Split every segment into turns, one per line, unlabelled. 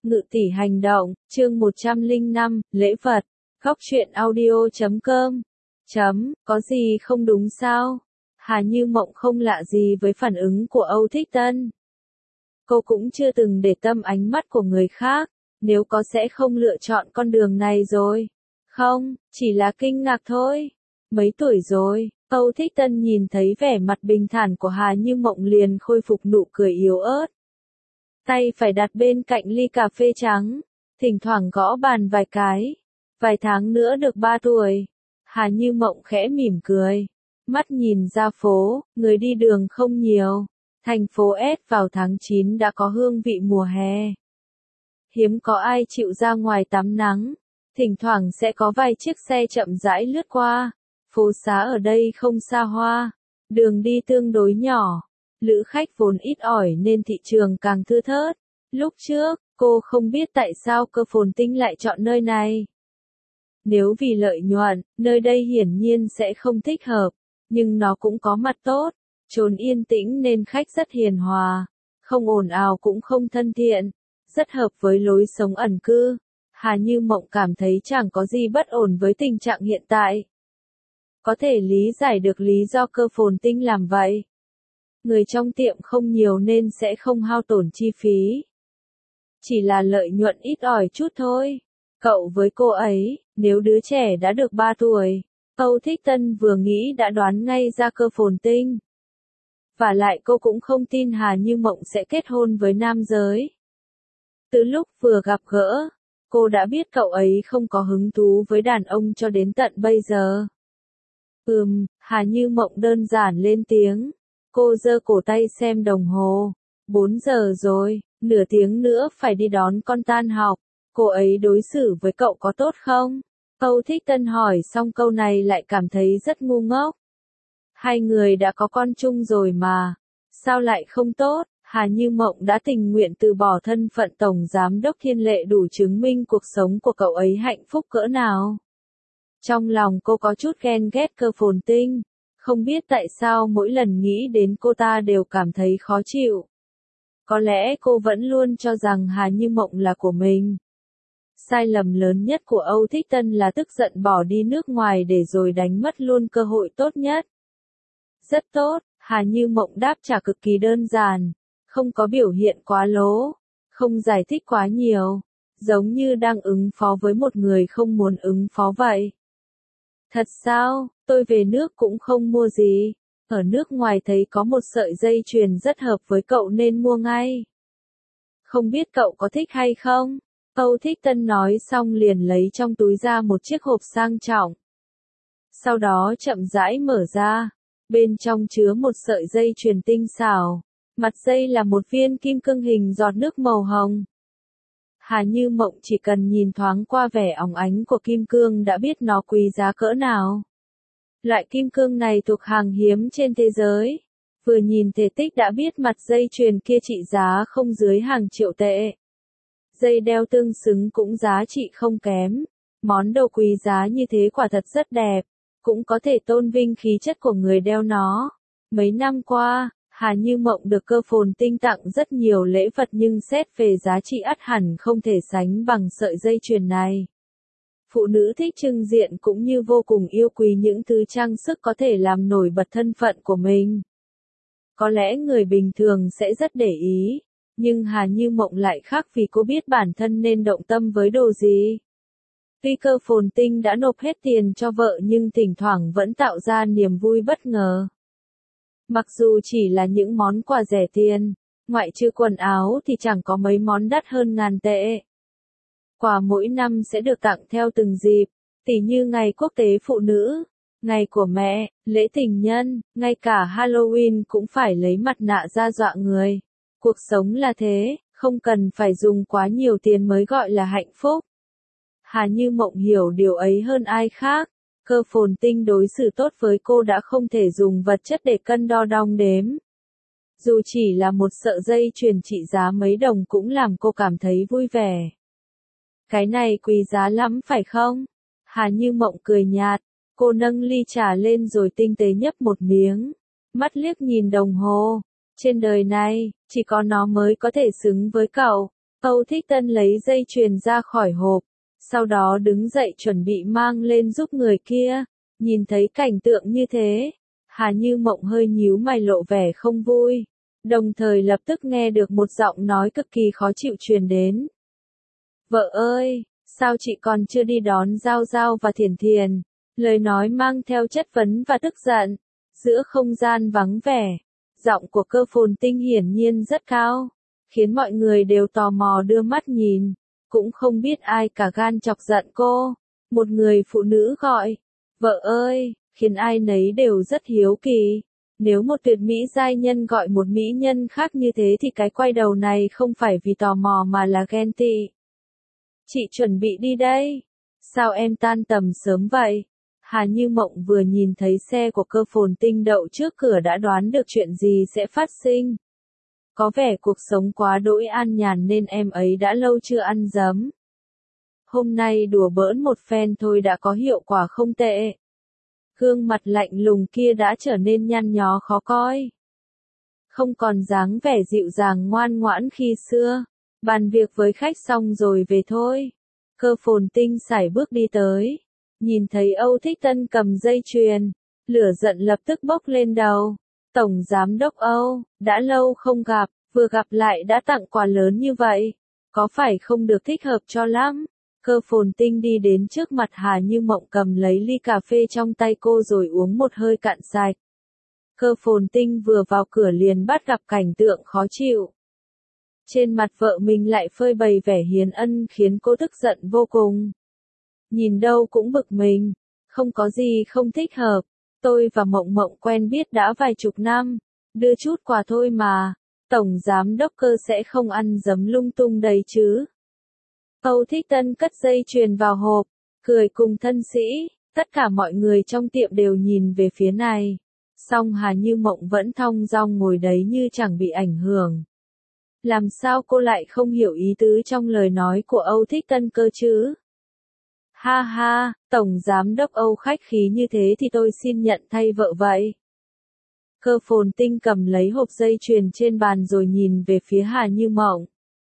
Ngự tỷ hành động, chương 105, lễ vật. Góc truyện audio.com. Có gì không đúng sao? Hà Như Mộng không lạ gì với phản ứng của Âu Thích Tân. Cô cũng chưa từng để tâm ánh mắt của người khác, nếu có sẽ không lựa chọn con đường này rồi. Không, chỉ là kinh ngạc thôi. Mấy tuổi rồi? Âu Thích Tân nhìn thấy vẻ mặt bình thản của Hà Như Mộng liền khôi phục nụ cười yếu ớt. Tay phải đặt bên cạnh ly cà phê trắng, thỉnh thoảng gõ bàn vài cái. Vài tháng nữa được 3 tuổi. Hà Như Mộng khẽ mỉm cười. Mắt nhìn ra phố, người đi đường không nhiều. Thành phố S vào tháng 9 đã có hương vị mùa hè. Hiếm có ai chịu ra ngoài tắm nắng. Thỉnh thoảng sẽ có vài chiếc xe chậm rãi lướt qua. Phố xá ở đây không xa hoa. Đường đi tương đối nhỏ. Lữ khách vốn ít ỏi nên thị trường càng thưa thớt. Lúc trước, cô không biết tại sao Cơ Phồn Tinh lại chọn nơi này. Nếu vì lợi nhuận, nơi đây hiển nhiên sẽ không thích hợp. Nhưng nó cũng có mặt tốt. Chốn yên tĩnh nên khách rất hiền hòa. Không ồn ào cũng không thân thiện. Rất hợp với lối sống ẩn cư. Hà Như Mộng cảm thấy chẳng có gì bất ổn với tình trạng hiện tại. Có thể lý giải được lý do Cơ Phồn Tinh làm vậy. Người trong tiệm không nhiều nên sẽ không hao tổn chi phí. Chỉ là lợi nhuận ít ỏi chút thôi. Cậu với cô ấy, nếu đứa trẻ đã được 3 tuổi, Âu Thích Tân vừa nghĩ đã đoán ngay ra Cơ Phồn Tinh. Và lại cô cũng không tin Hà Như Mộng sẽ kết hôn với nam giới. Từ lúc vừa gặp gỡ, cô đã biết cậu ấy không có hứng thú với đàn ông cho đến tận bây giờ. Hà Như Mộng đơn giản lên tiếng. Cô giơ cổ tay xem đồng hồ. 4 giờ rồi, nửa tiếng nữa phải đi đón con tan học. Cô ấy đối xử với cậu có tốt không? Âu Thích Tân hỏi xong câu này lại cảm thấy rất ngu ngốc. Hai người đã có con chung rồi mà. Sao lại không tốt? Hà Như Mộng đã tình nguyện từ bỏ thân phận tổng giám đốc Thiên Lệ đủ chứng minh cuộc sống của cậu ấy hạnh phúc cỡ nào. Trong lòng cô có chút ghen ghét Cơ Phồn Tinh. Không biết tại sao mỗi lần nghĩ đến cô ta đều cảm thấy khó chịu. Có lẽ cô vẫn luôn cho rằng Hà Như Mộng là của mình. Sai lầm lớn nhất của Âu Thích Tân là tức giận bỏ đi nước ngoài để rồi đánh mất luôn cơ hội tốt nhất. Rất tốt, Hà Như Mộng đáp trả cực kỳ đơn giản. Không có biểu hiện quá lố. Không giải thích quá nhiều. Giống như đang ứng phó với một người không muốn ứng phó vậy. Thật sao, tôi về nước cũng không mua gì. Ở nước ngoài thấy có một sợi dây chuyền rất hợp với cậu nên mua ngay. Không biết cậu có thích hay không? Âu Thích Tân nói xong liền lấy trong túi ra một chiếc hộp sang trọng. Sau đó chậm rãi mở ra. Bên trong chứa một sợi dây chuyền tinh xảo. Mặt dây là một viên kim cương hình giọt nước màu hồng. Hà Như Mộng chỉ cần nhìn thoáng qua vẻ óng ánh của kim cương đã biết nó quý giá cỡ nào. Loại kim cương này thuộc hàng hiếm trên thế giới. Vừa nhìn thể tích đã biết mặt dây chuyền kia trị giá không dưới hàng triệu tệ. Dây đeo tương xứng cũng giá trị không kém. Món đồ quý giá như thế quả thật rất đẹp. Cũng có thể tôn vinh khí chất của người đeo nó. Mấy năm qua, Hà Như Mộng được Cơ Phồn Tinh tặng rất nhiều lễ vật nhưng xét về giá trị ắt hẳn không thể sánh bằng sợi dây chuyền này. Phụ nữ thích trưng diện cũng như vô cùng yêu quý những thứ trang sức có thể làm nổi bật thân phận của mình. Có lẽ người bình thường sẽ rất để ý, nhưng Hà Như Mộng lại khác vì cô biết bản thân nên động tâm với đồ gì. Tuy Cơ Phồn Tinh đã nộp hết tiền cho vợ nhưng thỉnh thoảng vẫn tạo ra niềm vui bất ngờ. Mặc dù chỉ là những món quà rẻ tiền, ngoại trừ quần áo thì chẳng có mấy món đắt hơn ngàn tệ. Quà mỗi năm sẽ được tặng theo từng dịp, tỉ như ngày quốc tế phụ nữ, ngày của mẹ, lễ tình nhân, ngay cả Halloween cũng phải lấy mặt nạ ra dọa người. Cuộc sống là thế, không cần phải dùng quá nhiều tiền mới gọi là hạnh phúc. Hà Như Mộng hiểu điều ấy hơn ai khác. Cơ Phồn Tinh đối xử tốt với cô đã không thể dùng vật chất để cân đo đong đếm. Dù chỉ là một sợi dây chuyền trị giá mấy đồng cũng làm cô cảm thấy vui vẻ. Cái này quý giá lắm phải không? Hà Như Mộng cười nhạt, cô nâng ly trà lên rồi tinh tế nhấp một miếng. Mắt liếc nhìn đồng hồ. Trên đời này, chỉ có nó mới có thể xứng với cậu. Âu Thích Tân lấy dây chuyền ra khỏi hộp, sau đó đứng dậy chuẩn bị mang lên giúp người kia. Nhìn thấy cảnh tượng như thế, Hà Như Mộng hơi nhíu mày lộ vẻ không vui, đồng thời lập tức nghe được một giọng nói cực kỳ khó chịu truyền đến. Vợ ơi, sao chị còn chưa đi đón Giao Giao và Thiền Thiền? Lời nói mang theo chất vấn và tức giận. Giữa không gian vắng vẻ, giọng của Cơ Phồn Tinh hiển nhiên rất cao, khiến mọi người đều tò mò đưa mắt nhìn, cũng không biết ai cả gan chọc giận cô. Một người phụ nữ gọi, vợ ơi, khiến ai nấy đều rất hiếu kỳ. Nếu một tuyệt mỹ giai nhân gọi một mỹ nhân khác như thế thì cái quay đầu này không phải vì tò mò mà là ghen tị. Chị chuẩn bị đi đây. Sao em tan tầm sớm vậy? Hà Như Mộng vừa nhìn thấy xe của Cơ Phồn Tinh đậu trước cửa đã đoán được chuyện gì sẽ phát sinh. Có vẻ cuộc sống quá đỗi an nhàn nên em ấy đã lâu chưa ăn dấm. Hôm nay đùa bỡn một phen thôi đã có hiệu quả không tệ. Gương mặt lạnh lùng kia đã trở nên nhăn nhó khó coi. Không còn dáng vẻ dịu dàng ngoan ngoãn khi xưa. Bàn việc với khách xong rồi về thôi. Cơ Phồn Tinh sải bước đi tới. Nhìn thấy Âu Thích Tân cầm dây chuyền, lửa giận lập tức bốc lên đầu. Tổng Giám đốc Âu, đã lâu không gặp, vừa gặp lại đã tặng quà lớn như vậy. Có phải không được thích hợp cho lắm? Cơ Phồn Tinh đi đến trước mặt Hà Như Mộng cầm lấy ly cà phê trong tay cô rồi uống một hơi cạn sạch. Cơ Phồn Tinh vừa vào cửa liền bắt gặp cảnh tượng khó chịu. Trên mặt vợ mình lại phơi bày vẻ hiền ân khiến cô tức giận vô cùng. Nhìn đâu cũng bực mình, không có gì không thích hợp. Tôi và Mộng Mộng quen biết đã vài chục năm, đưa chút quà thôi mà. Tổng Giám đốc Cơ sẽ không ăn dấm lung tung đấy chứ. Âu Thích Tân cất dây chuyền vào hộp, cười cùng thân sĩ, tất cả mọi người trong tiệm đều nhìn về phía này. Song Hà Như Mộng vẫn thong dong ngồi đấy như chẳng bị ảnh hưởng. Làm sao cô lại không hiểu ý tứ trong lời nói của Âu Thích Tân cơ chứ? Ha ha, Tổng Giám đốc Âu khách khí như thế thì tôi xin nhận thay vợ vậy. Cơ Phồn Tinh cầm lấy hộp dây chuyền trên bàn rồi nhìn về phía Hà Như Mộng.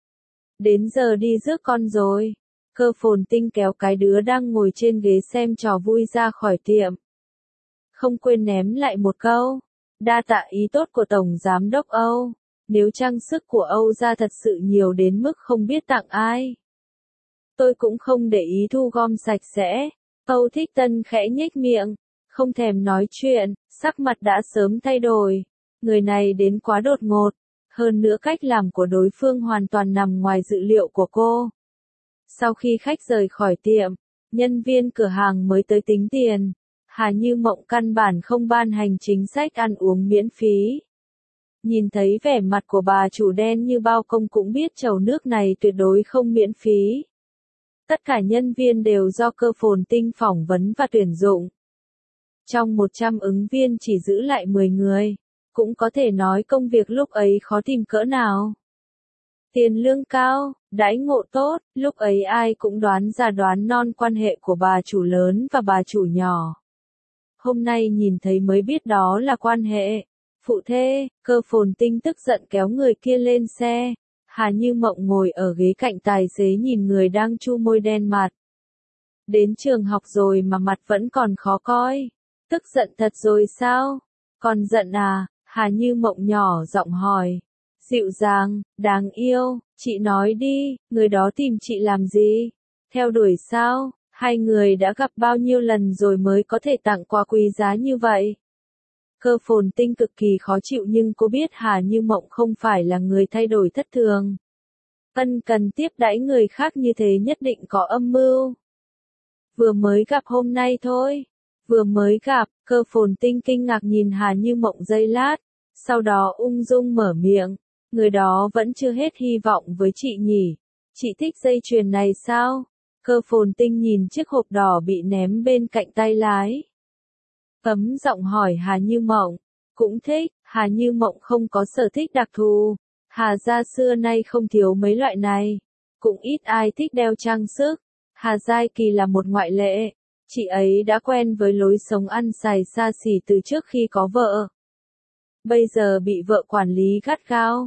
Đến giờ đi rước con rồi. Cơ Phồn Tinh kéo cái đứa đang ngồi trên ghế xem trò vui ra khỏi tiệm. Không quên ném lại một câu. Đa tạ ý tốt của Tổng Giám đốc Âu. Nếu trang sức của Âu ra thật sự nhiều đến mức không biết tặng ai, tôi cũng không để ý thu gom sạch sẽ. Âu Thích Tân khẽ nhếch miệng, không thèm nói chuyện, sắc mặt đã sớm thay đổi. Người này đến quá đột ngột, hơn nữa cách làm của đối phương hoàn toàn nằm ngoài dự liệu của cô. Sau khi khách rời khỏi tiệm, nhân viên cửa hàng mới tới tính tiền. Hà Như Mộng căn bản không ban hành chính sách ăn uống miễn phí. Nhìn thấy vẻ mặt của bà chủ đen như bao công cũng biết chầu nước này tuyệt đối không miễn phí. Tất cả nhân viên đều do Cơ Phồn Tinh phỏng vấn và tuyển dụng. Trong 100 ứng viên chỉ giữ lại 10 người. Cũng có thể nói công việc lúc ấy khó tìm cỡ nào. Tiền lương cao, đãi ngộ tốt, lúc ấy ai cũng đoán ra đoán non quan hệ của bà chủ lớn và bà chủ nhỏ. Hôm nay nhìn thấy mới biết đó là quan hệ. Phụ thê, Cơ Phồn Tinh tức giận kéo người kia lên xe. Hà Như Mộng ngồi ở ghế cạnh tài xế nhìn người đang chu môi đen mặt. Đến trường học rồi mà mặt vẫn còn khó coi. Tức giận thật rồi sao? Còn giận à? Hà Như Mộng nhỏ giọng hỏi. Dịu dàng, đáng yêu, chị nói đi, người đó tìm chị làm gì? Theo đuổi sao? Hai người đã gặp bao nhiêu lần rồi mới có thể tặng quà quý giá như vậy? Cơ Phồn Tinh cực kỳ khó chịu nhưng cô biết Hà Như Mộng không phải là người thay đổi thất thường. Ân cần tiếp đãi người khác như thế nhất định có âm mưu. Vừa mới gặp hôm nay thôi. Vừa mới gặp, Cơ Phồn Tinh kinh ngạc nhìn Hà Như Mộng giây lát. Sau đó ung dung mở miệng. Người đó vẫn chưa hết hy vọng với chị nhỉ. Chị thích dây chuyền này sao? Cơ Phồn Tinh nhìn chiếc hộp đỏ bị ném bên cạnh tay lái. Ấm giọng hỏi Hà Như Mộng. Cũng thích, Hà Như Mộng không có sở thích đặc thù. Hà gia xưa nay không thiếu mấy loại này. Cũng ít ai thích đeo trang sức. Hà Giai Kỳ là một ngoại lệ. Chị ấy đã quen với lối sống ăn xài xa xỉ từ trước khi có vợ. Bây giờ bị vợ quản lý gắt gao.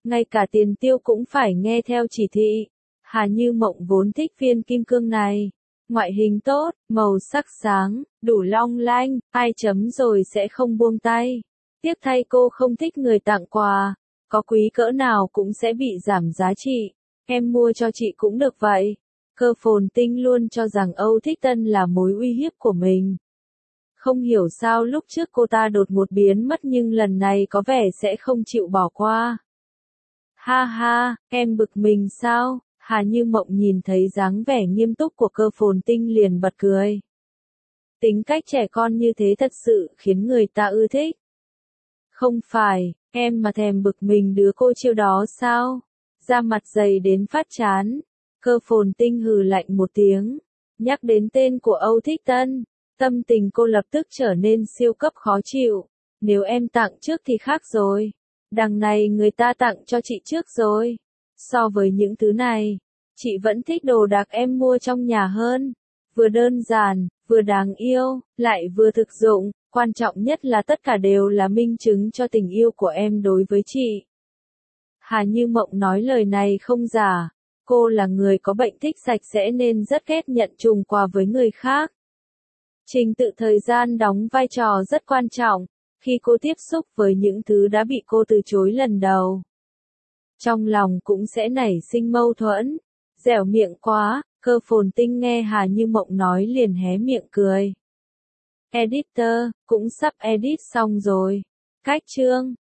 ngay cả tiền tiêu cũng phải nghe theo chỉ thị. Hà Như Mộng vốn thích viên kim cương này. Ngoại hình tốt, màu sắc sáng, đủ long lanh, ai chấm rồi sẽ không buông tay. Tiếc thay cô không thích người tặng quà, có quý cỡ nào cũng sẽ bị giảm giá trị. Em mua cho chị cũng được vậy. Cơ Phồn Tinh luôn cho rằng Âu Thích Tân là mối uy hiếp của mình. Không hiểu sao lúc trước cô ta đột ngột biến mất nhưng lần này có vẻ sẽ không chịu bỏ qua. Ha ha, em bực mình sao? Hà Như Mộng nhìn thấy dáng vẻ nghiêm túc của Cơ Phồn Tinh liền bật cười. Tính cách trẻ con như thế thật sự khiến người ta ưa thích. Không phải, em mà thèm bực mình đứa cô chiêu đó sao? Da mặt dày đến phát chán. Cơ Phồn Tinh hừ lạnh một tiếng. Nhắc đến tên của Âu Thích Tân, tâm tình cô lập tức trở nên siêu cấp khó chịu. Nếu em tặng trước thì khác rồi. Đằng này người ta tặng cho chị trước rồi. So với những thứ này, chị vẫn thích đồ đạc em mua trong nhà hơn. Vừa đơn giản, vừa đáng yêu, lại vừa thực dụng, quan trọng nhất là tất cả đều là minh chứng cho tình yêu của em đối với chị. Hà Như Mộng nói lời này không giả, cô là người có bệnh thích sạch sẽ nên rất ghét nhận trùng quà với người khác. Trình tự thời gian đóng vai trò rất quan trọng, khi cô tiếp xúc với những thứ đã bị cô từ chối lần đầu. Trong lòng cũng sẽ nảy sinh mâu thuẫn, dẻo miệng quá. Cơ Phồn Tinh nghe Hà Như Mộng nói liền hé miệng cười. Editor, cũng sắp edit xong rồi. Cách chương